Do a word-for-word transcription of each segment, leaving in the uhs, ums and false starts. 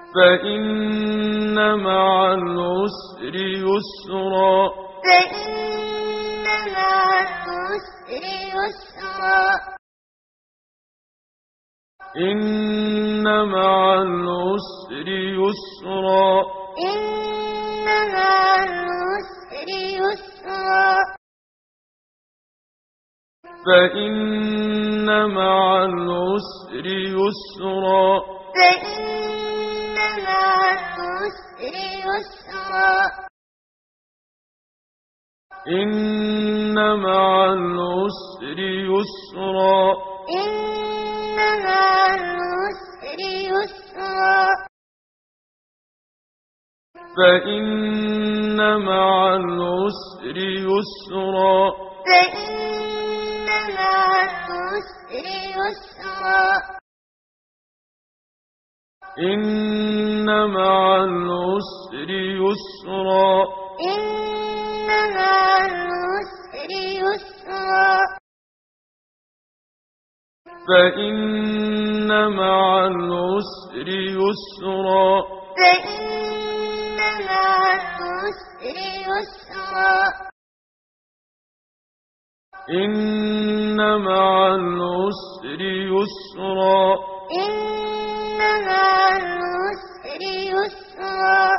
فإن مع العسر يسرا فإن مع العسر يسرا إن مع العسر يسرا إن مع العسر يسرا فإن مع العسر يسرا فإن مع العسر يسرا إن مع العسر يسرا إن مع العسر يسرا فإن مع العسر يسرا فإن مع العسر يسرا إن مع العسر يسرا إن مع العسر يسرا فإن مع العسر يسرا فإن مع العسر يسرا إن مع العسر يسرا إن مع العسر يسرا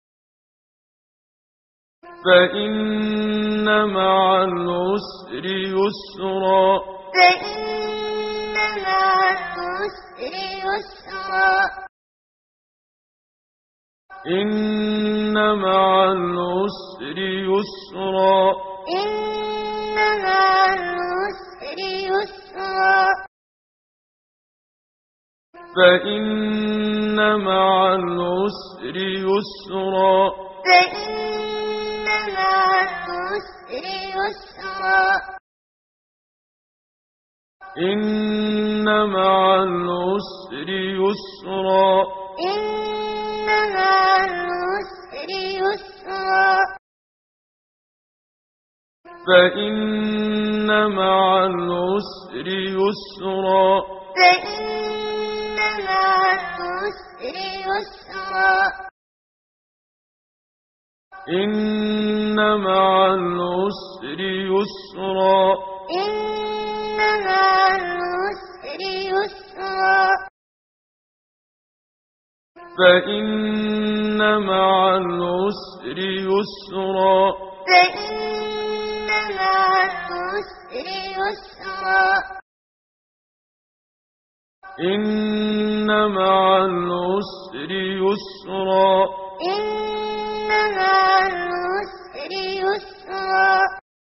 فإن مع العسر يسرا فإن مع العسر يسرا إن مع العسر يسرا إن مع العسر يسرا فإن مع العسر يسرا فإن مع العسر يسرا إن مع العسر يسرا إن مع العسر يسرا فإن مع العسر يسرا فإن مع العسر يسرا إن مع العسر يسرا إن مع العسر يسرا فإن مع العسر يسرا فإن مع العسر يسرا إن مع العسر يسرا إن مع العسر يسرا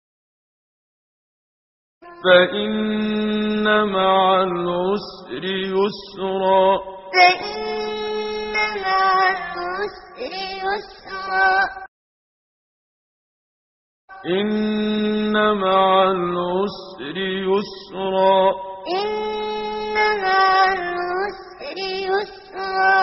فإن مع العسر يسرا فإن مع العسر يسرا إن مع العسر يسرا إن مع العسر يسرا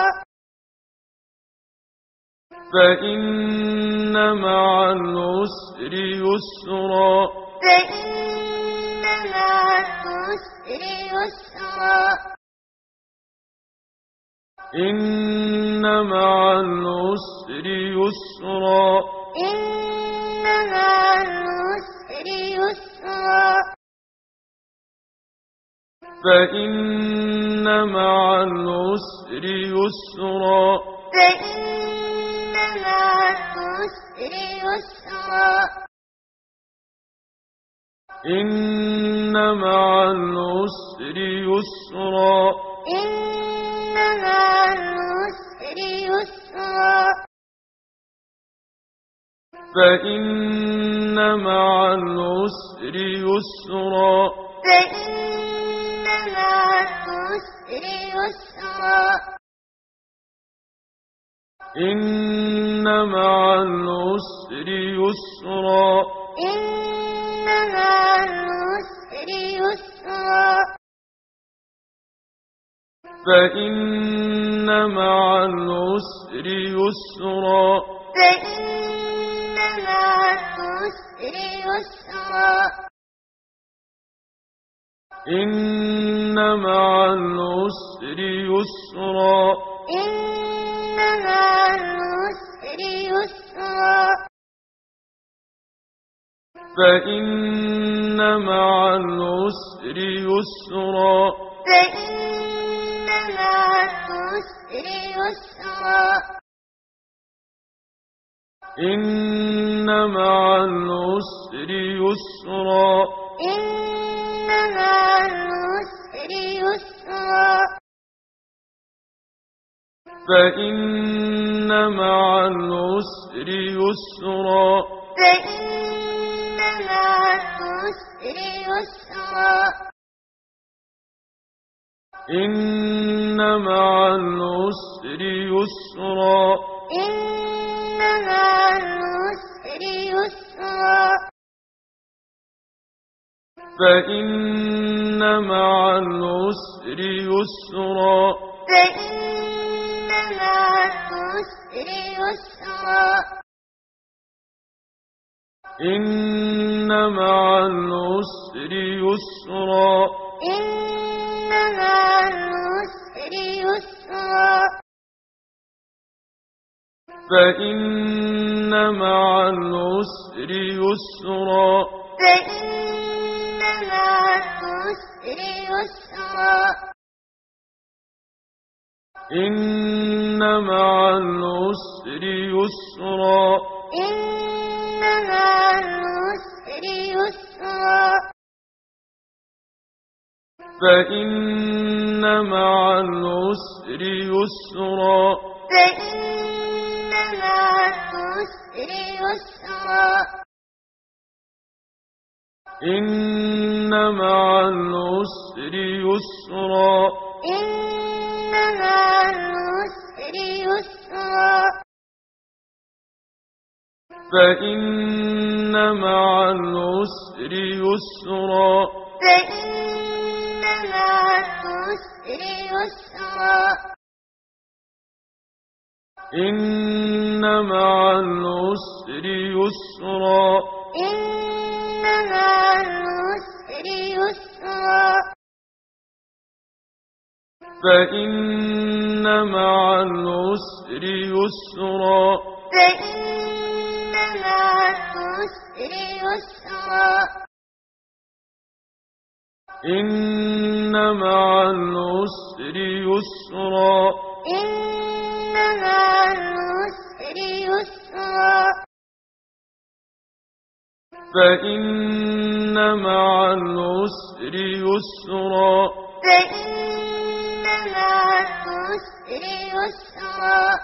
فإن مع العسر يسرا فإن مع العسر يسرا إن مع العسر يسرا إن مع العسر يسرا فإن مع العسر يسرا فإن مع العسر يسرا إن مع العسر يسرا إن مع العسر يسرا فإن مع العسر يسرا فإن مع العسر يسرا إن مع العسر يسرا إن مع العسر يسرا فإن مع العسر يسرا فإن مع العسر يسرا إن مع العسر يسرا إن فإن مع العسر يسرا فإن مع العسر يسرا إن مع العسر يسرا إن مع العسر يسرا فإن مع العسر يسرا فإن مع العسر يسرا إن مع العسر يسرا إن مع العسر يسرا فإن مع العسر يسرا فإن مع العسر يسرا إن مع العسر يسرا إن مع العسر يسرا فإن مع العسر يسرا فإن مع العسر يسرا إن مع العسر يسرا إن مع العسر يسرا فإن مع العسر يسرا فإن مع العسر يسرا إن مع العسر يسرا إن مع العسر يسرا فإن مع العسر يسرا فإن مع العسر يسرا إن مع العسر يسرا إن مع العسر يسرا فإن مع العسر يسرا فإن مع العسر يسرا إن مع العسر يسرا إن مع العسر يسرا فإن مع العسر يسرا فإن مع العسر يسرا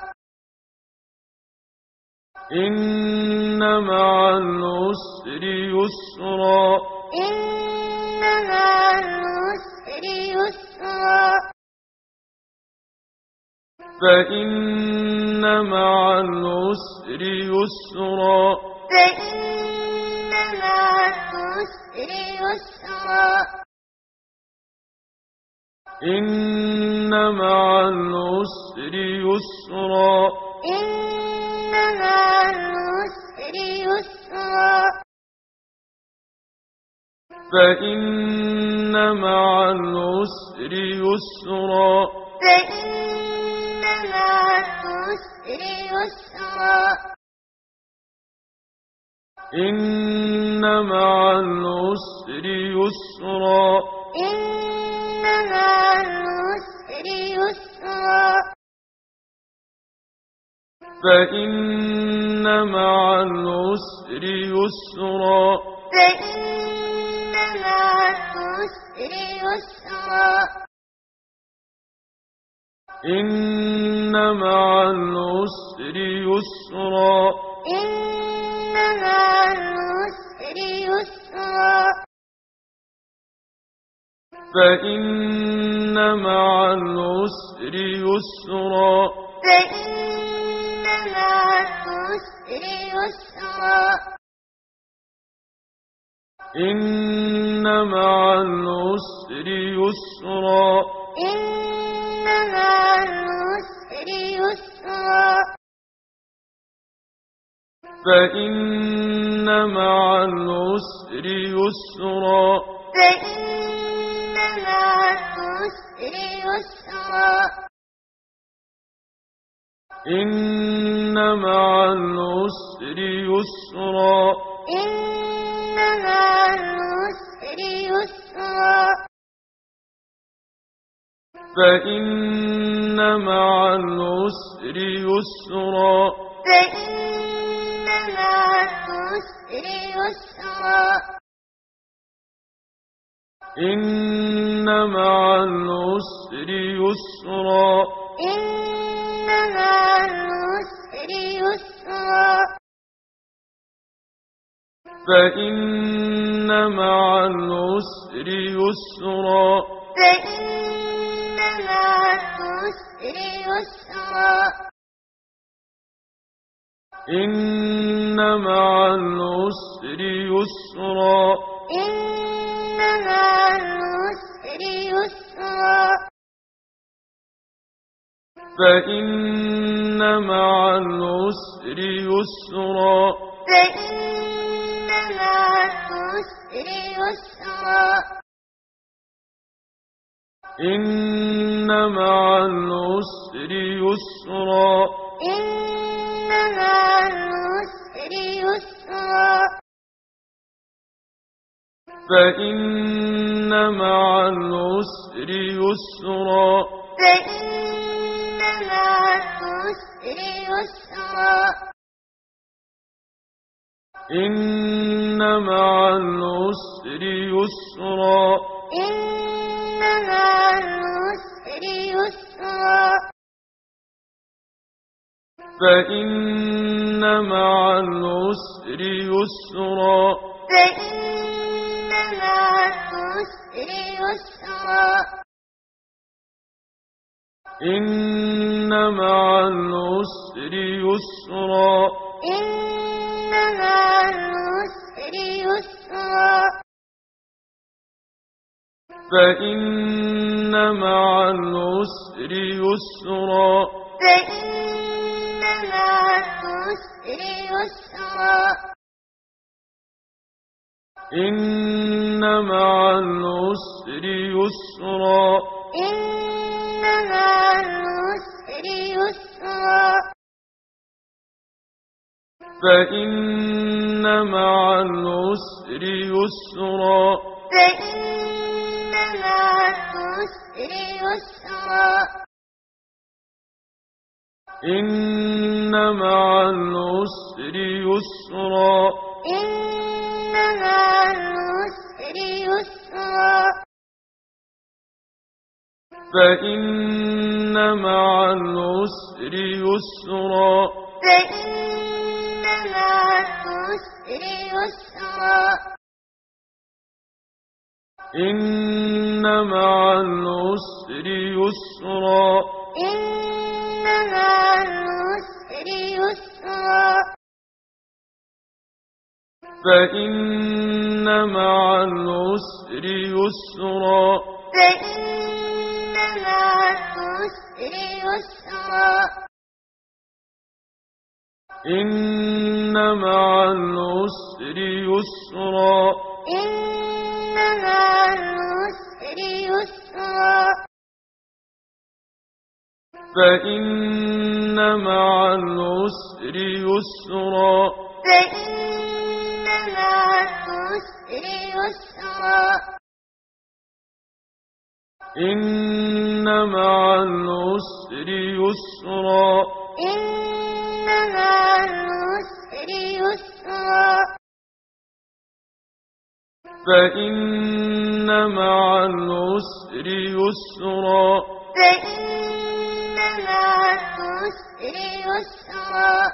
إن مع العسر يسرا إن مع العسر يسرا فإن مع العسر يسرا فإن مع العسر يسرا إن مع العسر يسرا إن مع العسر يسرا فإن مع العسر يسرا فإن مع العسر يسرا إن مع العسر يسرا إن مع العسر يسرا فإن مع العسر يسرا فإن مع العسر يسرا إن مع العسر يسرا إن مع العسر يسرا فإن مع العسر يسرا فإن مع العسر يسرا إن مع العسر يسرا إن مع العسر يسرا فإن مع العسر يسرا فإن مع العسر يسرا إن مع العسر يسرا إن العسر يسرا فإن مع العسر يسرا فإن مع العسر يسرا إن مع العسر يسرا إن مع العسر يسرا فإن مع العسر يسرا فإن مع العسر يسرا إن مع العسر يسرا إن مع العسر يسرا فإن مع العسر يسرا فإن مع العسر يسرا إن مع العسر يسرا إن مع العسر يسرا فإن مع العسر يسرا فإن مع العسر يسرا إن مع العسر يسرا إن مع العسر يسرا فإن مع العسر يسرا فإن مع العسر يسرا إن مع العسر يسرا إن مع العسر يسرا فإن مع العسر يسرا فإن مع العسر يسرا إن مع العسر يسرا إن مع العسر يسرا فإن مع العسر يسرا فإن مع العسر يسرا إن مع العسر يسرا إن مع العسر يسرا فإن مع العسر يسرا فإن مع العسر يسرا إن مع العسر يسرا إن مع العسر يسرا فإن مع العسر يسرا فإن مع العسر يسرا إن مع العسر يسرا إن مع العسر يسرا فإن مع العسر يسرا فإن مع العسر يسرا إن مع العسر يسرا إن مع العسر يسرا فإن مع العسر يسرا فإن مع العسر يسرا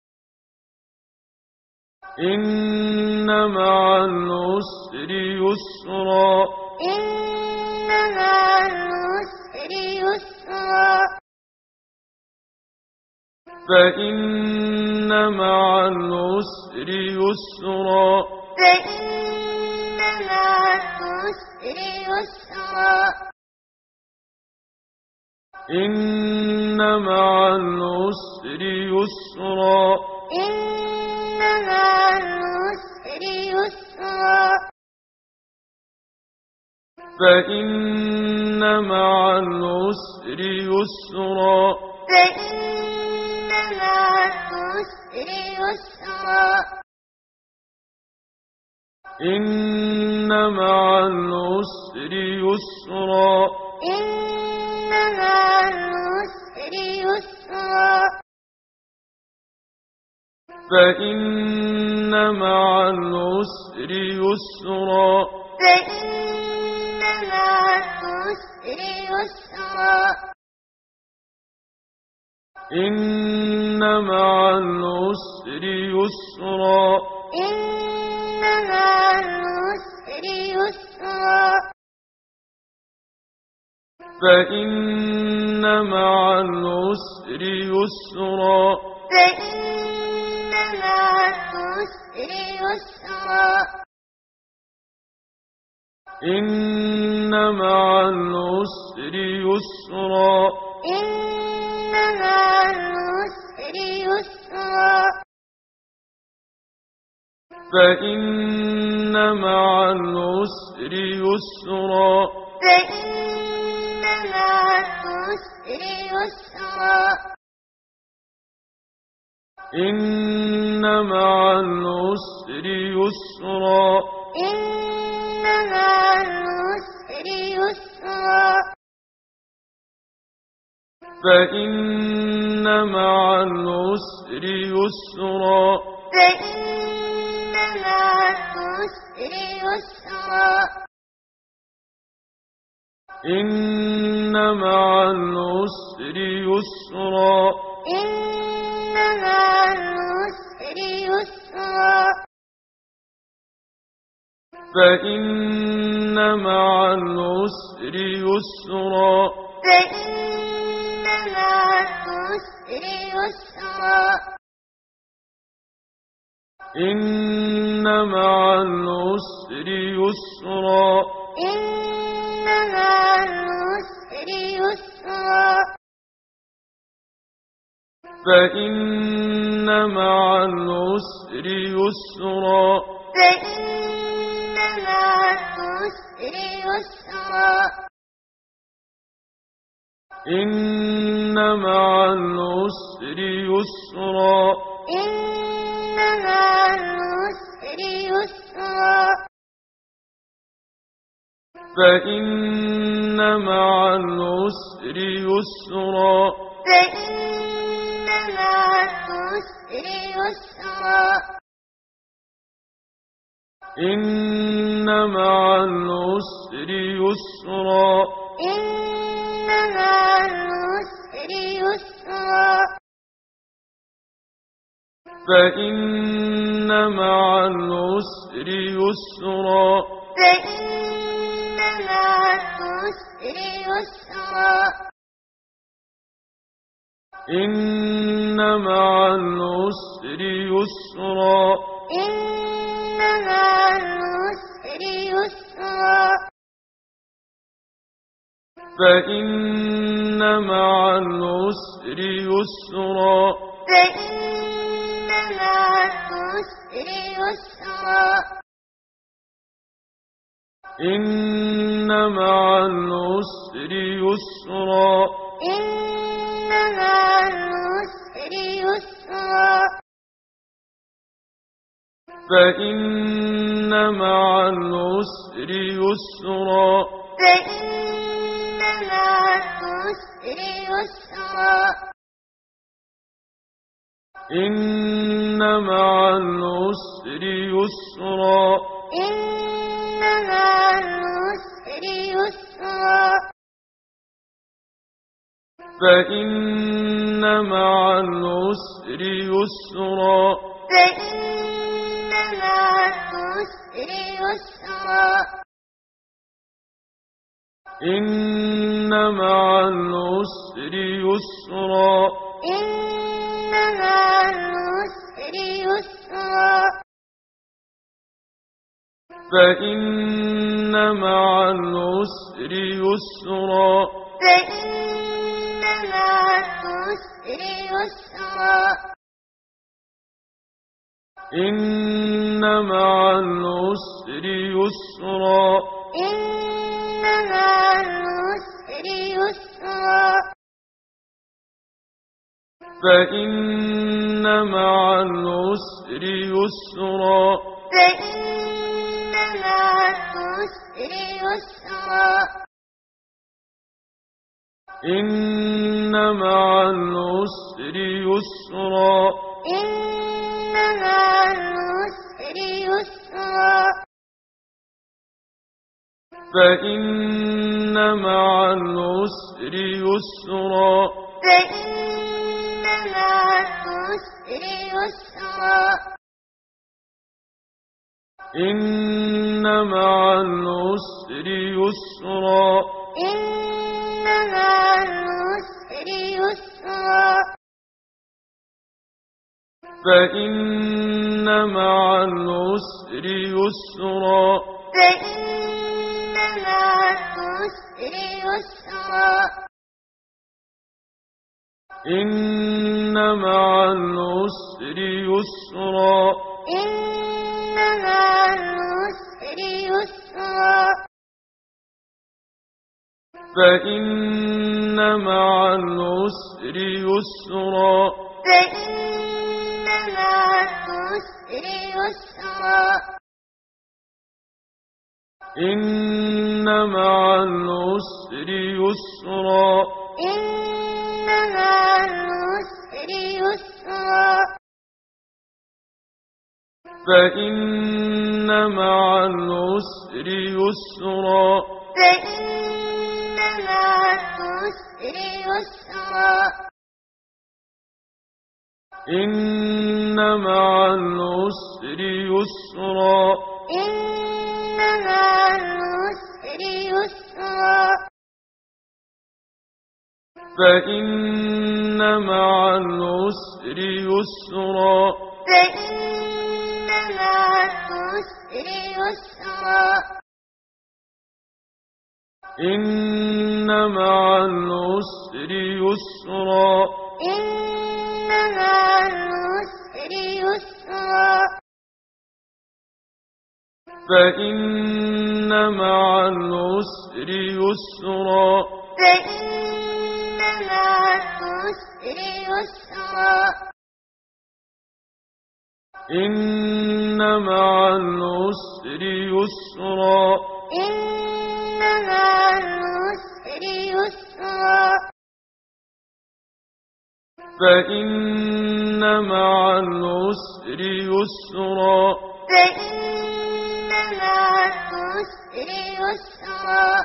إن مع العسر يسرا إن مع العسر يسرا فإن مع العسر يسرا فإن مع العسر يسرا إن مع العسر يسرا إن مع العسر يسرا فإن مع العسر يسرا فإن مع العسر يسرا إن مع العسر يسرا إن مع العسر يسرا فإن مع العسر يسرا فإن مع العسر يسرا إن مع العسر يسرا إن مع العسر يسرا فإن مع العسر يسرا فإن مع العسر يسرا إن مع العسر يسرا إن مع العسر يسرا فإن مع العسر يسرا فإن مع العسر يسرا إن مع العسر يسرا إن مع العسر يسرا فإن مع العسر يسرا فإن مع العسر يسرا إن مع العسر يسرا إن مع العسر يسرا فإن مع العسر يسرا فإن مع العسر يسرا إن مع العسر يسرا إن مع العسر يسرا فإن مع العسر يسرا فإن مع العسر يسرا إن مع العسر يسرا إن مع العسر يسرا فإن مع العسر يسرا فإن مع العسر يسرا إن مع العسر يسرا إن مع العسر يسرا فإن مع العسر يسرا فإن مع العسر يسرا إن مع العسر يسرا إن مع العسر يسرا فإن مع العسر يسرا فإن مع العسر يسرا إن مع العسر يسرا إن مع العسر يسرا فإن مع العسر يسرا فإن مع العسر يسرا إن مع العسر يسرا إن مع العسر يسرا فإن مع العسر يسرا فإن مع العسر يسرا إن مع العسر يسرا إن مع العسر يسرا فإن مع العسر يسرا فإن مع العسر يسرا إن مع العسر يسرا إن مع العسر يسرا فإن مع العسر يسرا فإن مع العسر يسرا إن مع العسر يسرا إن مع العسر يسرا فإن مع العسر يسرا فإن مع العسر يسرا إن مع العسر يسرا إن مع العسر يسرا فإن مع العسر يسرا فإن مع العسر يسرا إن مع العسر يسرا إن مع العسر يسرا فإن مع العسر يسرا فإن مع العسر يسرا إن مع العسر يسرا إن مع العسر يسرا فإن مع العسر يسرا فإن مع العسر يسرا إن مع العسر يسرا إن مع العسر يسرا فإن مع العسر يسرا فإن مع العسر يسرا إن مع العسر يسرا إن مع العسر يسرا فإن مع العسر يسرا فإن مع العسر يسرا إن مع العسر يسرا إن مع العسر يسرا فإن مع العسر يسرا فإن مع العسر يسرا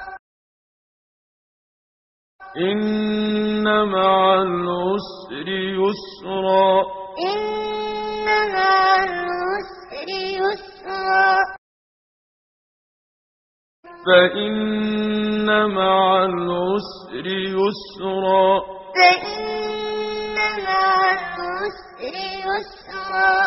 إن مع العسر يسرا إن مع العسر يسرا فإن مع العسر يسرا فإن مع العسر يسرا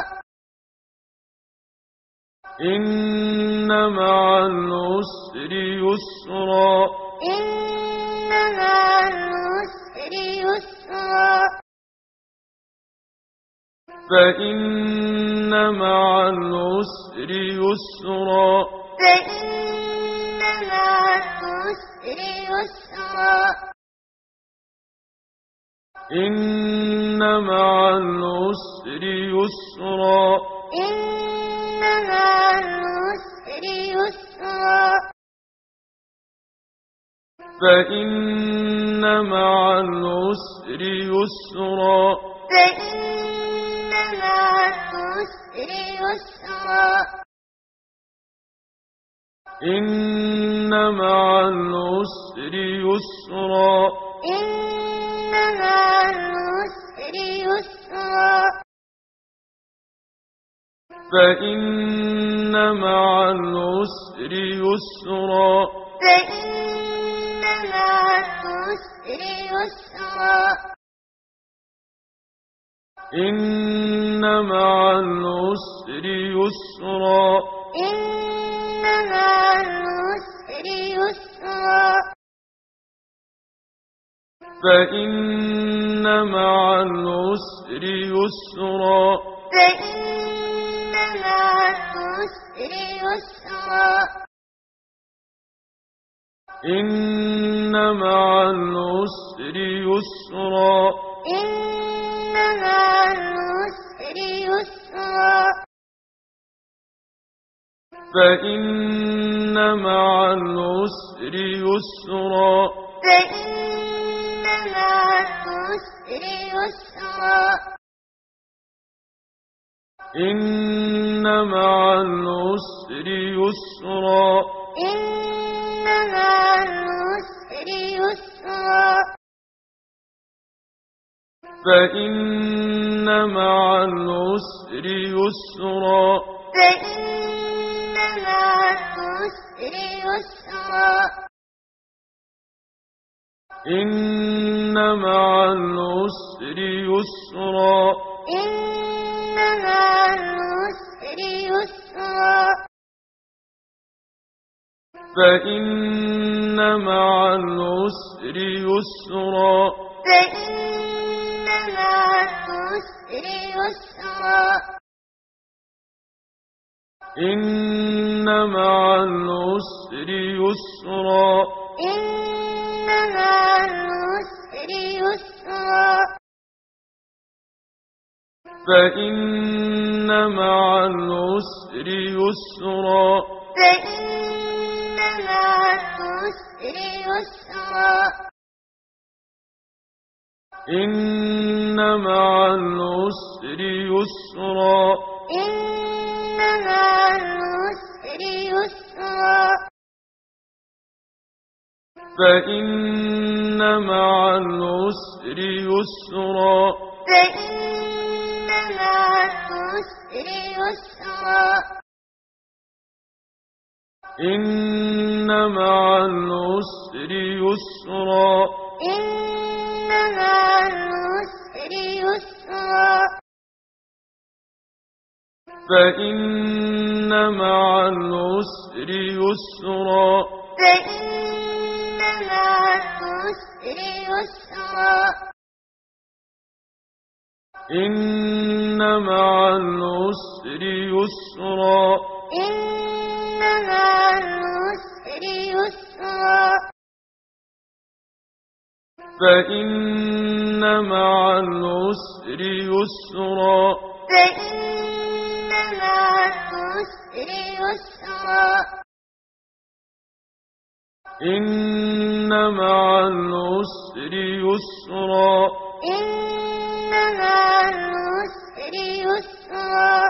إن مع العسر يسرا إن مع العسر يسرا فإن مع العسر يسرا فإن مع العسر يسرا إن مع العسر يسرا إن مع العسر يسرا فإن مع العسر يسرا فإن مع العسر يسرا إن مع العسر يسرا إن مع العسر يسرا فإن مع العسر يسرا فإن مع العسر يسرا إن مع العسر يسرا إن مع العسر يسرا فإن مع العسر يسرا فإن مع العسر يسرا إن مع العسر يسرا إن مع العسر يسرا فإن مع العسر يسرا فإن مع العسر يسرا إن مع العسر يسرا إن مع العسر يسرا فإن مع العسر يسرا فإن مع العسر يسرا إن مع العسر يسرا إن مع العسر يسرا فإن مع العسر يسرا فإن مع العسر يسرا إن مع العسر يسرا إن مع العسر يسرا فإن مع العسر يسرا فإن مع العسر يسرا إن مع العسر يسرا إن مع العسر يسرا فإن مع العسر يسرا فإن مع العسر يسرا إن مع العسر يسرا إن مع العسر يسرا فإن مع العسر يسرا فإن مع العسر يسرا إن مع العسر يسرا إن مع العسر يسرا فإن مع العسر يسرا فإن مع العسر يسرا إن مع العسر يسرا إن مع العسر يسرا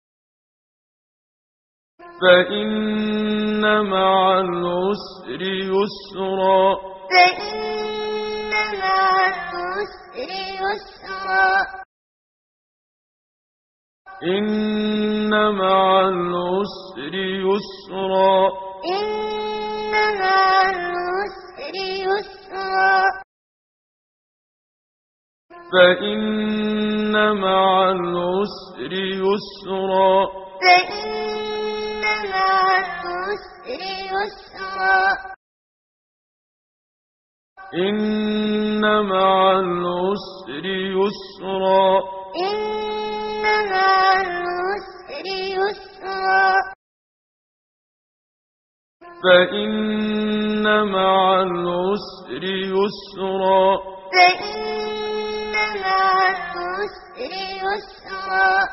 فإن مع العسر يسرا فإن مع العسر يسرا إن مع العسر يسرا إن مع العسر يسرا فإن مع العسر يسرا فإن مع العسر يسرا إن مع العسر يسرا إن مع العسر يسرا فإن مع العسر يسرا فإن مع العسر يسرا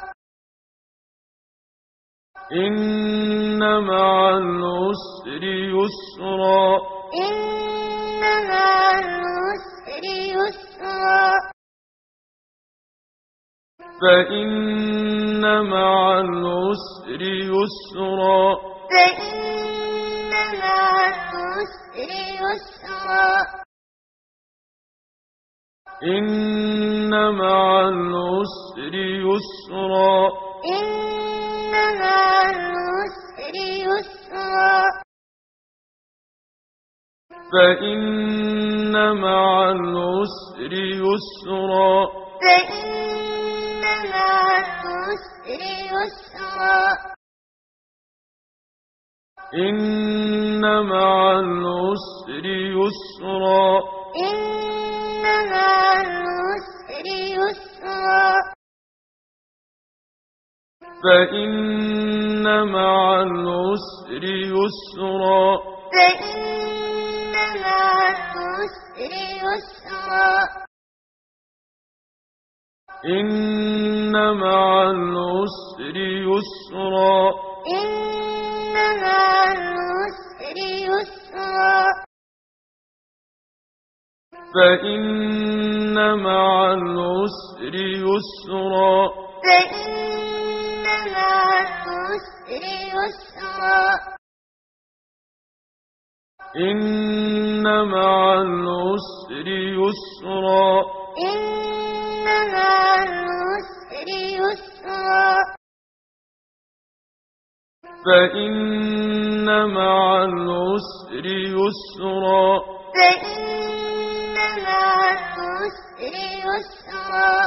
إن مع العسر يسرا إن مع العسر يسرا فإن مع العسر يسرا فإن مع العسر يسرا إن مع العسر يسرا إن مع العسر يسرا فإن مع العسر يسرا فإن مع العسر يسرا إن مع العسر يسرا إن مع العسر يسرا فإن مع العسر يسرا فإن مع العسر يسرا إن مع العسر يسرا إن فإن مع العسر يسرا فإن مع العسر يسرا إن مع العسر يسرا إن مع العسر يسرا فإن مع العسر يسرا فإن مع العسر يسرا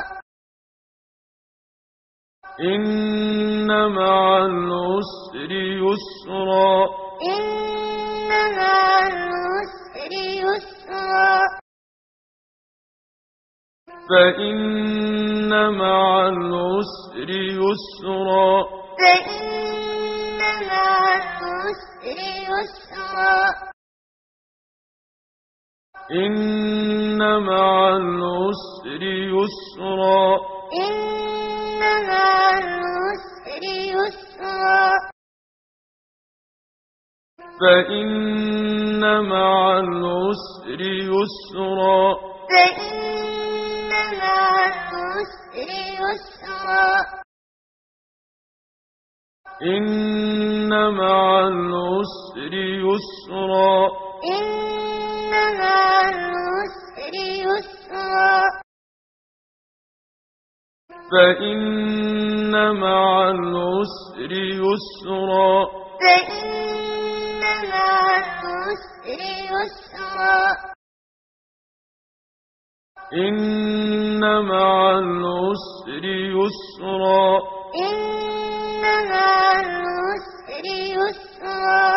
إن مع العسر يسرا إن مع العسر يسرا فإن مع العسر يسرا فإن مع العسر يسرا إن مع العسر يسرا إن مع العسر يسرا فإن مع العسر يسرا فإن مع العسر يسرا إن مع العسر يسرا إن مع العسر يسرا فإن مع العسر يسرا فإن مع العسر يسرا إن مع العسر يسرا إن مع العسر يسرا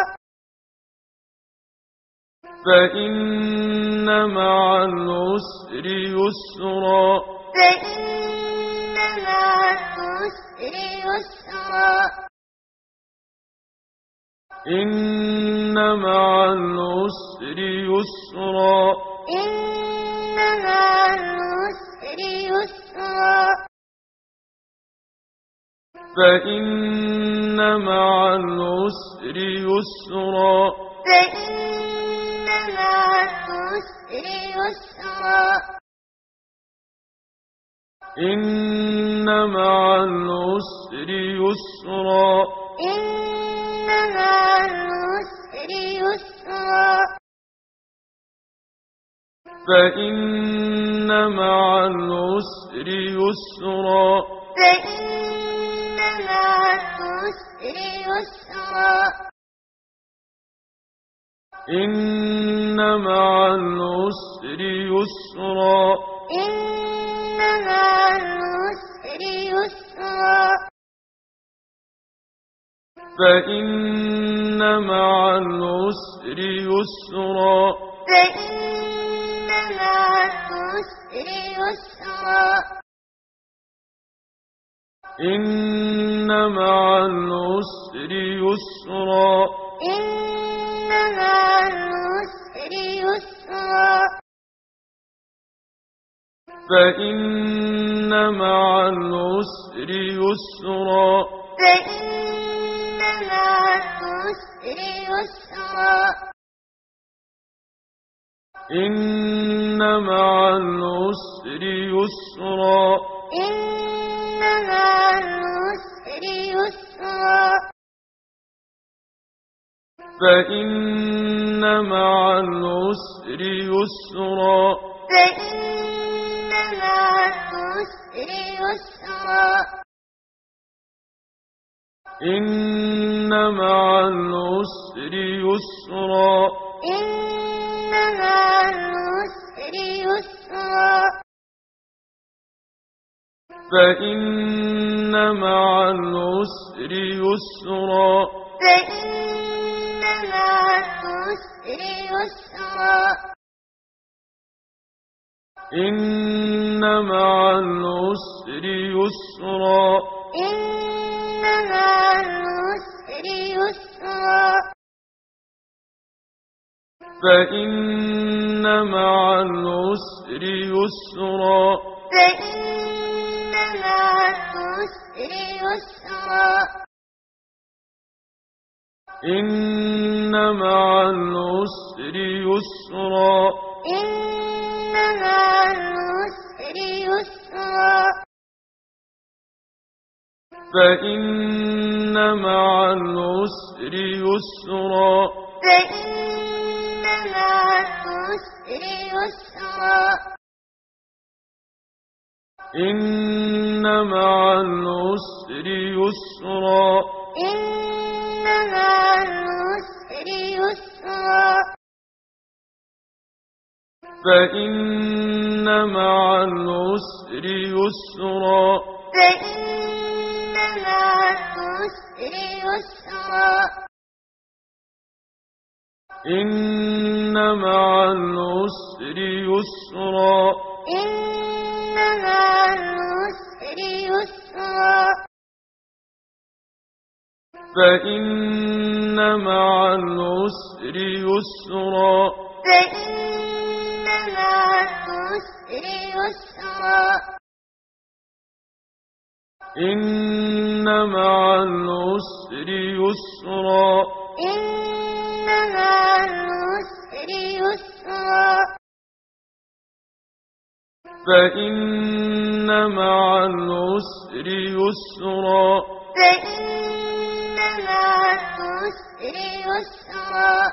فإن مع العسر يسرا فإن مع العسر يسرا إن مع العسر يسرا إن مع العسر يسرا فإن مع العسر يسرا فإن مع العسر يسرا إن مع العسر يسرا إن مع العسر يسرا فإن مع العسر يسرا فإن مع العسر يسرا إن مع العسر يسرا إن مع العسر يسرا فإن مع العسر يسرا فإن مع العسر يسرا إن مع العسر يسرا إن مع العسر يسرا فإن مع العسر يسرا فإن مع العسر يسرا إن مع العسر يسرا إن مع العسر يسرا فإن مع العسر يسرا فإن مع العسر يسرا إن مع العسر يسرا إن مع العسر يسرا فإن مع العسر يسرا فإن مع العسر يسرا إن مع العسر يسرا إن مع العسر يسرا فإن مع العسر يسرا فإن مع العسر يسرا إن مع العسر يسرا إن مع العسر يسرا فإن مع العسر يسرا فإن مع العسر يسرا إن مع العسر يسرا إن مع العسر يسرا فإن مع العسر يسرا فإن مع العسر يسرا إن مع العسر يسرا إن مع العسر يسرا فإن مع العسر يسرا فإن مع العسر يسرا إن مع العسر يسرا إن مع العسر يسرا فإن مع العسر يسرا فإن مع العسر يسرا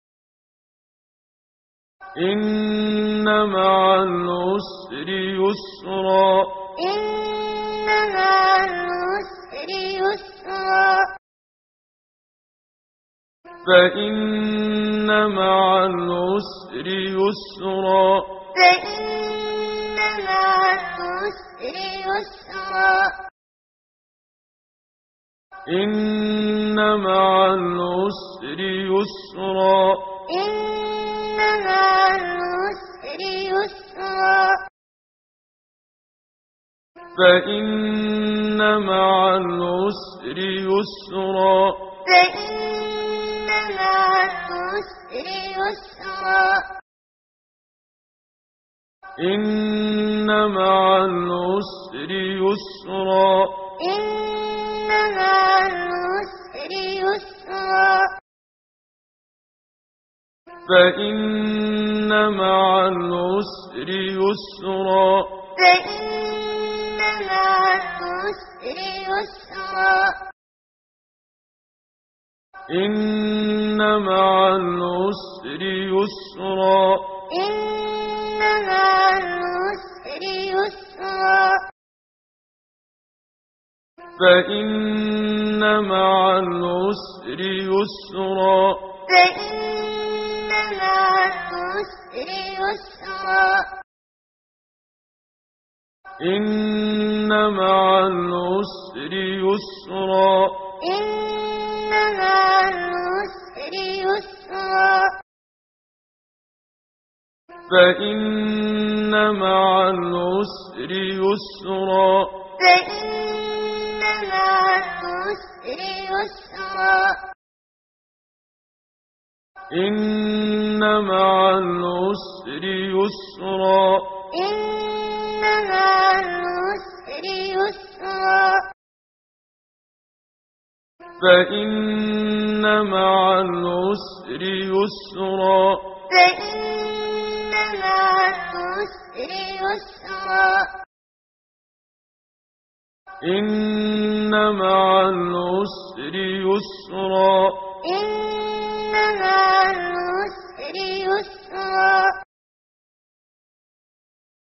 إن مع العسر يسرا إن مع العسر يسرا فإن مع العسر يسرا فإن مع العسر يسرا إن مع العسر يسرا إن مع العسر يسرا فإن مع العسر يسرا فإن مع العسر يسرا إن مع العسر يسرا إن مع العسر يسرا فإن مع العسر يسرا فإن مع العسر يسرا إن مع العسر يسرا إن مع العسر يسرا فإن مع العسر يسرا فإن مع العسر يسرا إن مع العسر يسرا إن مع العسر يسرا فإن مع العسر يسرا فإن مع العسر يسرا إن مع العسر يسرا إن مع العسر يسرا فإن مع العسر يسرا فإن مع العسر يسرا إن مع العسر يسرا إن مع العسر يسرا